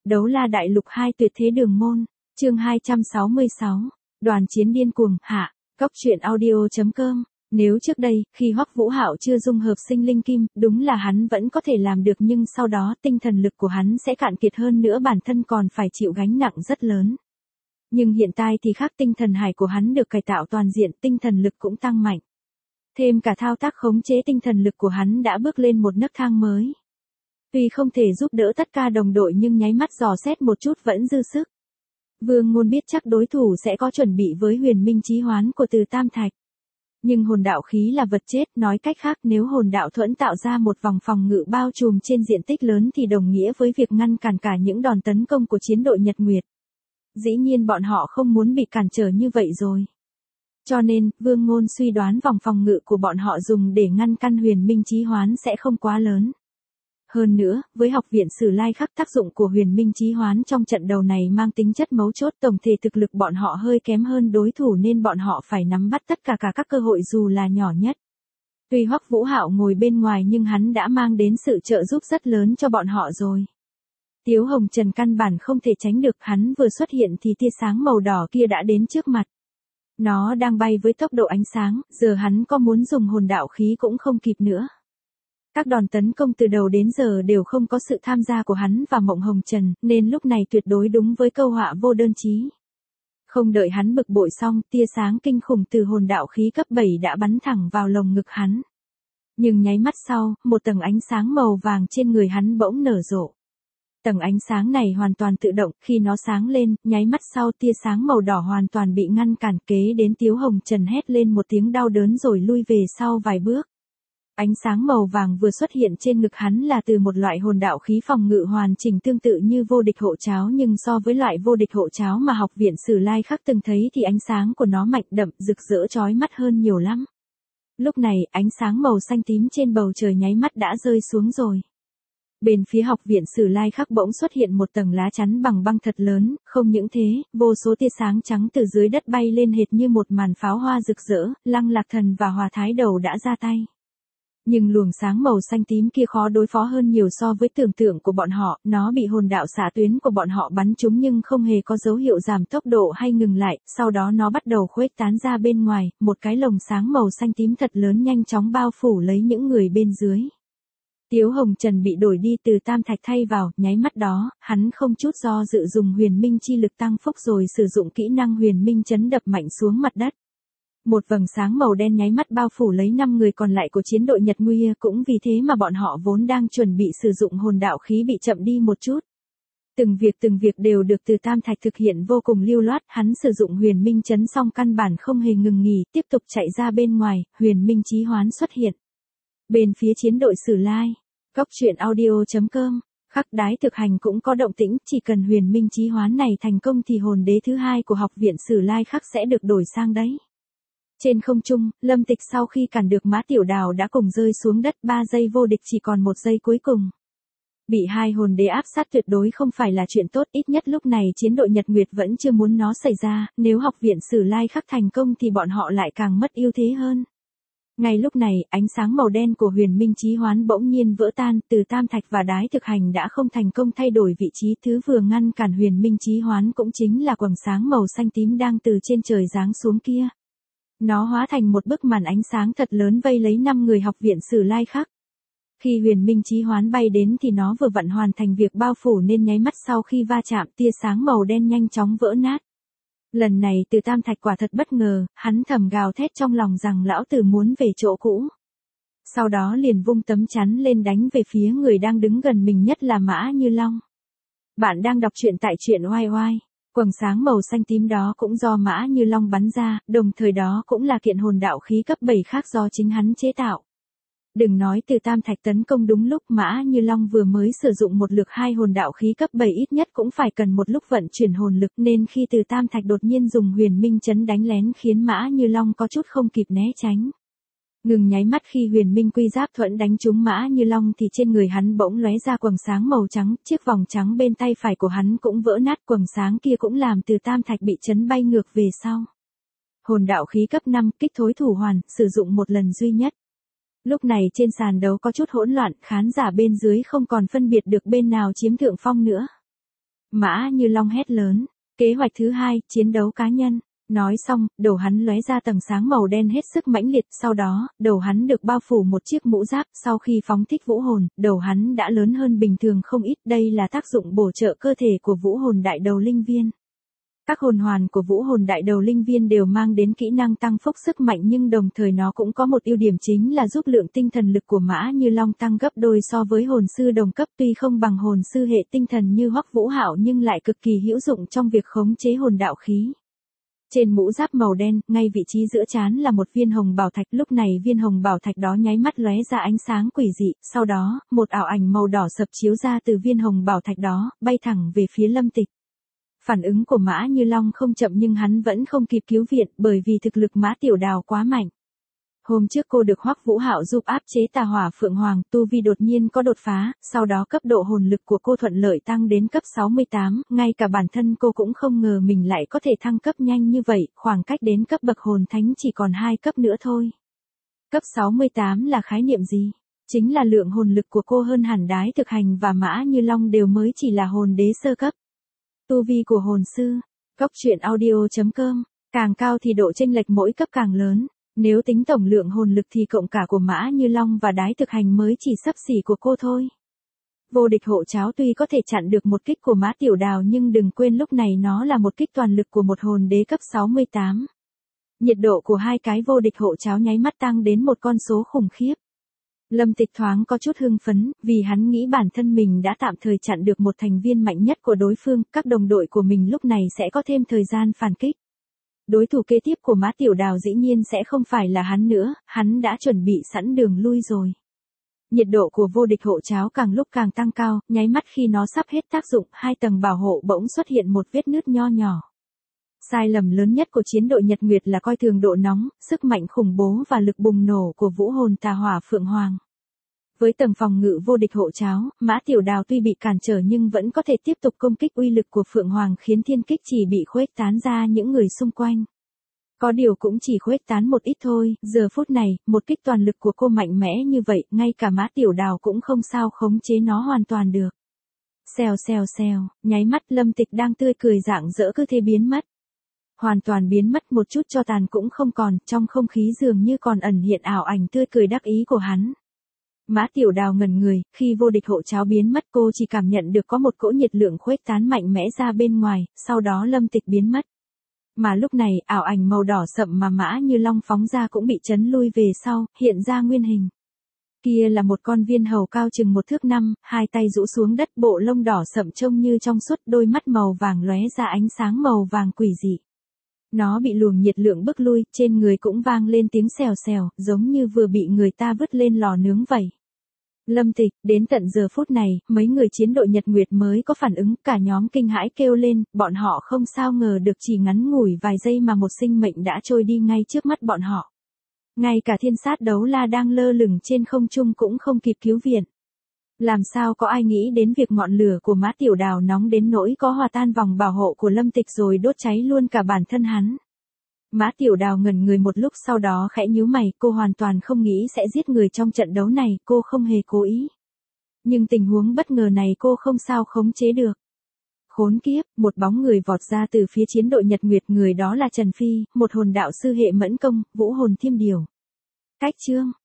Đấu la đại lục 2 tuyệt thế đường môn, chương 266, đoàn chiến điên cuồng, hạ, cốc truyện audio.com. Nếu trước đây, khi Hoắc Vũ Hạo chưa dung hợp sinh linh kim, đúng là hắn vẫn có thể làm được, nhưng sau đó tinh thần lực của hắn sẽ cạn kiệt, hơn nữa bản thân còn phải chịu gánh nặng rất lớn. Nhưng hiện tại thì khác, tinh thần hải của hắn được cải tạo toàn diện, tinh thần lực cũng tăng mạnh. Thêm cả thao tác khống chế tinh thần lực của hắn đã bước lên một nấc thang mới. Tuy không thể giúp đỡ tất cả đồng đội nhưng nháy mắt dò xét một chút vẫn dư sức. Vương Ngôn biết chắc đối thủ sẽ có chuẩn bị với huyền minh chí hoán của Từ Tam Thạch. Nhưng hồn đạo khí là vật chết, nói cách khác nếu hồn đạo thuẫn tạo ra một vòng phòng ngự bao trùm trên diện tích lớn thì đồng nghĩa với việc ngăn cản cả những đòn tấn công của chiến đội Nhật Nguyệt. Dĩ nhiên bọn họ không muốn bị cản trở như vậy rồi. Cho nên, Vương Ngôn suy đoán vòng phòng ngự của bọn họ dùng để ngăn căn huyền minh chí hoán sẽ không quá lớn. Hơn nữa, với học viện Sử Lai Khắc, tác dụng của huyền minh chí hoán trong trận đầu này mang tính chất mấu chốt, tổng thể thực lực bọn họ hơi kém hơn đối thủ nên bọn họ phải nắm bắt tất cả các cơ hội dù là nhỏ nhất. Tuy Hoắc Vũ Hạo ngồi bên ngoài nhưng hắn đã mang đến sự trợ giúp rất lớn cho bọn họ rồi. Tiếu Hồng Trần căn bản không thể tránh được, hắn vừa xuất hiện thì tia sáng màu đỏ kia đã đến trước mặt. Nó đang bay với tốc độ ánh sáng, giờ hắn có muốn dùng hồn đạo khí cũng không kịp nữa. Các đòn tấn công từ đầu đến giờ đều không có sự tham gia của hắn và Mộng Hồng Trần, nên lúc này tuyệt đối đúng với câu họa vô đơn chí. Không đợi hắn bực bội xong, tia sáng kinh khủng từ hồn đạo khí cấp 7 đã bắn thẳng vào lồng ngực hắn. Nhưng nháy mắt sau, một tầng ánh sáng màu vàng trên người hắn bỗng nở rộ. Tầng ánh sáng này hoàn toàn tự động, khi nó sáng lên, nháy mắt sau tia sáng màu đỏ hoàn toàn bị ngăn cản, kế đến Tiếu Hồng Trần hét lên một tiếng đau đớn rồi lui về sau vài bước. Ánh sáng màu vàng vừa xuất hiện trên ngực hắn là từ một loại hồn đạo khí phòng ngự hoàn chỉnh tương tự như vô địch hộ cháo, nhưng so với loại vô địch hộ cháo mà học viện Sử Lai Khắc từng thấy thì ánh sáng của nó mạnh đậm, rực rỡ chói mắt hơn nhiều lắm. Lúc này, ánh sáng màu xanh tím trên bầu trời nháy mắt đã rơi xuống rồi. Bên phía học viện Sử Lai Khắc bỗng xuất hiện một tầng lá chắn bằng băng thật lớn, không những thế, vô số tia sáng trắng từ dưới đất bay lên hệt như một màn pháo hoa rực rỡ, Lăng Lạc Thần và Hòa Thái Đầu đã ra tay. Nhưng luồng sáng màu xanh tím kia khó đối phó hơn nhiều so với tưởng tượng của bọn họ, nó bị hồn đạo xạ tuyến của bọn họ bắn trúng nhưng không hề có dấu hiệu giảm tốc độ hay ngừng lại, sau đó nó bắt đầu khuếch tán ra bên ngoài, một cái lồng sáng màu xanh tím thật lớn nhanh chóng bao phủ lấy những người bên dưới. Tiếu Hồng Trần bị đổi đi, Từ Tam Thạch thay vào, nháy mắt đó, hắn không chút do dự dùng huyền minh chi lực tăng phúc rồi sử dụng kỹ năng huyền minh chấn đập mạnh xuống mặt đất. Một vầng sáng màu đen nháy mắt bao phủ lấy 5 người còn lại của chiến đội Nhật Nguy, cũng vì thế mà bọn họ vốn đang chuẩn bị sử dụng hồn đạo khí bị chậm đi một chút. Từng việc đều được Từ Tam Thạch thực hiện vô cùng lưu loát, hắn sử dụng huyền minh chấn xong căn bản không hề ngừng nghỉ, tiếp tục chạy ra bên ngoài, huyền minh chí hoán xuất hiện. Bên phía chiến đội Sử Lai, cốc truyện audio.com, Khắc Đái thực hành cũng có động tĩnh, chỉ cần huyền minh chí hoán này thành công thì hồn đế thứ 2 của học viện Sử Lai Khắc sẽ được đổi sang đấy. Trên không trung, Lâm Tịch sau khi cản được Mã Tiểu Đào đã cùng rơi xuống đất, 3 giây vô địch chỉ còn 1 giây cuối cùng. Bị hai hồn đế áp sát tuyệt đối không phải là chuyện tốt, ít nhất lúc này chiến đội Nhật Nguyệt vẫn chưa muốn nó xảy ra, nếu học viện Sử Lai Khắc thành công thì bọn họ lại càng mất ưu thế hơn. Ngay lúc này, ánh sáng màu đen của huyền minh chí hoán bỗng nhiên vỡ tan, Từ Tam Thạch và Đái thực hành đã không thành công thay đổi vị trí, thứ vừa ngăn cản huyền minh chí hoán cũng chính là quầng sáng màu xanh tím đang từ trên trời giáng xuống kia. Nó hóa thành một bức màn ánh sáng thật lớn vây lấy 5 người học viện Sử Lai Khắc. Khi huyền minh chí hoán bay đến thì nó vừa vặn hoàn thành việc bao phủ nên nháy mắt sau khi va chạm tia sáng màu đen nhanh chóng vỡ nát. Lần này Từ Tam Thạch quả thật bất ngờ, hắn thầm gào thét trong lòng rằng lão tử muốn về chỗ cũ. Sau đó liền vung tấm chắn lên đánh về phía người đang đứng gần mình nhất là Mã Như Long. Bạn đang đọc truyện tại truyện oai oai. Quầng sáng màu xanh tím đó cũng do Mã Như Long bắn ra, đồng thời đó cũng là kiện hồn đạo khí cấp 7 khác do chính hắn chế tạo. Đừng nói Từ Tam Thạch tấn công đúng lúc, Mã Như Long vừa mới sử dụng một lượt 2 hồn đạo khí cấp 7 ít nhất cũng phải cần một lúc vận chuyển hồn lực, nên khi Từ Tam Thạch đột nhiên dùng huyền minh chấn đánh lén khiến Mã Như Long có chút không kịp né tránh. Ngừng nháy mắt khi huyền minh quy giáp thuẫn đánh trúng Mã Như Long thì trên người hắn bỗng lóe ra quầng sáng màu trắng, chiếc vòng trắng bên tay phải của hắn cũng vỡ nát, quầng sáng kia cũng làm Từ Tam Thạch bị chấn bay ngược về sau. Hồn đạo khí cấp 5, kích thối thủ hoàn, sử dụng một lần duy nhất. Lúc này trên sàn đấu có chút hỗn loạn, khán giả bên dưới không còn phân biệt được bên nào chiếm thượng phong nữa. Mã Như Long hét lớn. Kế hoạch thứ 2, chiến đấu cá nhân. Nói xong, đầu hắn lóe ra tầng sáng màu đen hết sức mãnh liệt, sau đó, đầu hắn được bao phủ một chiếc mũ giáp, sau khi phóng thích vũ hồn, đầu hắn đã lớn hơn bình thường không ít, đây là tác dụng bổ trợ cơ thể của vũ hồn đại đầu linh viên. Các hồn hoàn của vũ hồn đại đầu linh viên đều mang đến kỹ năng tăng phúc sức mạnh nhưng đồng thời nó cũng có một ưu điểm chính là giúp lượng tinh thần lực của Mã Như Long tăng gấp đôi so với hồn sư đồng cấp, tuy không bằng hồn sư hệ tinh thần như Hoắc Vũ Hạo nhưng lại cực kỳ hữu dụng trong việc khống chế hồn đạo khí. Trên mũ giáp màu đen, ngay vị trí giữa trán là một viên hồng bảo thạch, lúc này viên hồng bảo thạch đó nháy mắt lóe ra ánh sáng quỷ dị, sau đó, một ảo ảnh màu đỏ sậm chiếu ra từ viên hồng bảo thạch đó, bay thẳng về phía Lâm Tịch. Phản ứng của Mã Như Long không chậm nhưng hắn vẫn không kịp cứu viện bởi vì thực lực Mã Tiểu Đào quá mạnh. Hôm trước cô được Hoắc Vũ Hạo giúp áp chế tà hỏa Phượng Hoàng, tu vi đột nhiên có đột phá, sau đó cấp độ hồn lực của cô thuận lợi tăng đến cấp 68, ngay cả bản thân cô cũng không ngờ mình lại có thể thăng cấp nhanh như vậy, khoảng cách đến cấp bậc hồn thánh chỉ còn 2 cấp nữa thôi. Cấp 68 là khái niệm gì? Chính là lượng hồn lực của cô hơn hẳn Đái Thực Hành và Mã Như Long đều mới chỉ là hồn đế sơ cấp. Tu vi của hồn sư, Cốc truyện audio.com, càng cao thì độ chênh lệch mỗi cấp càng lớn. Nếu tính tổng lượng hồn lực thì cộng cả của Mã Như Long và Đái Thực Hành mới chỉ xấp xỉ của cô thôi. Vô địch hộ cháo tuy có thể chặn được một kích của Mã Tiểu Đào nhưng đừng quên lúc này nó là một kích toàn lực của một hồn đế cấp 68. Nhiệt độ của hai cái vô địch hộ cháo nháy mắt tăng đến một con số khủng khiếp. Lâm Tịch thoáng có chút hưng phấn, vì hắn nghĩ bản thân mình đã tạm thời chặn được một thành viên mạnh nhất của đối phương, các đồng đội của mình lúc này sẽ có thêm thời gian phản kích. Đối thủ kế tiếp của Mã Tiểu Đào dĩ nhiên sẽ không phải là hắn nữa, hắn đã chuẩn bị sẵn đường lui rồi. Nhiệt độ của vô địch hộ cháo càng lúc càng tăng cao, nháy mắt khi nó sắp hết tác dụng, 2 tầng bảo hộ bỗng xuất hiện một vết nứt nho nhỏ. Sai lầm lớn nhất của chiến đội Nhật Nguyệt là coi thường độ nóng, sức mạnh khủng bố và lực bùng nổ của vũ hồn tà hỏa Phượng Hoàng. Với tầng phòng ngự vô địch hộ cháo, Mã Tiểu Đào tuy bị cản trở nhưng vẫn có thể tiếp tục công kích, uy lực của Phượng Hoàng khiến thiên kích chỉ bị khuếch tán ra những người xung quanh. Có điều cũng chỉ khuếch tán một ít thôi, giờ phút này, một kích toàn lực của cô mạnh mẽ như vậy, ngay cả Mã Tiểu Đào cũng không sao khống chế nó hoàn toàn được. Xèo xèo xèo, nháy mắt Lâm Tịch đang tươi cười rạng rỡ cứ thế biến mất. Hoàn toàn biến mất, một chút cho tàn cũng không còn, trong không khí dường như còn ẩn hiện ảo ảnh tươi cười đắc ý của hắn. Mã Tiểu Đào ngẩn người, khi vô địch hộ cháo biến mất cô chỉ cảm nhận được có một cỗ nhiệt lượng khuếch tán mạnh mẽ ra bên ngoài, sau đó Lâm Tịch biến mất. Mà lúc này, ảo ảnh màu đỏ sậm mà Mã Như Long phóng ra cũng bị chấn lui về sau, hiện ra nguyên hình. Kia là một con viên hầu cao chừng 1 thước 5, 2 tay rũ xuống đất, bộ lông đỏ sậm trông như trong suốt, đôi mắt màu vàng lóe ra ánh sáng màu vàng quỷ dị. Nó bị luồng nhiệt lượng bức lui, trên người cũng vang lên tiếng xèo xèo, giống như vừa bị người ta vứt lên lò nướng vậy. Lâm Tịch, đến tận giờ phút này, mấy người chiến đội Nhật Nguyệt mới có phản ứng, cả nhóm kinh hãi kêu lên, bọn họ không sao ngờ được chỉ ngắn ngủi vài giây mà một sinh mệnh đã trôi đi ngay trước mắt bọn họ. Ngay cả thiên sát đấu la đang lơ lửng trên không trung cũng không kịp cứu viện. Làm sao có ai nghĩ đến việc ngọn lửa của Mã Tiểu Đào nóng đến nỗi có hòa tan vòng bảo hộ của Lâm Tịch rồi đốt cháy luôn cả bản thân hắn. Mã Tiểu Đào ngẩn người một lúc, sau đó khẽ nhíu mày, cô hoàn toàn không nghĩ sẽ giết người trong trận đấu này, cô không hề cố ý. Nhưng tình huống bất ngờ này cô không sao khống chế được. Khốn kiếp, một bóng người vọt ra từ phía chiến đội Nhật Nguyệt, người đó là Trần Phi, một hồn đạo sư hệ mẫn công, vũ hồn thiêm điều. Cách chương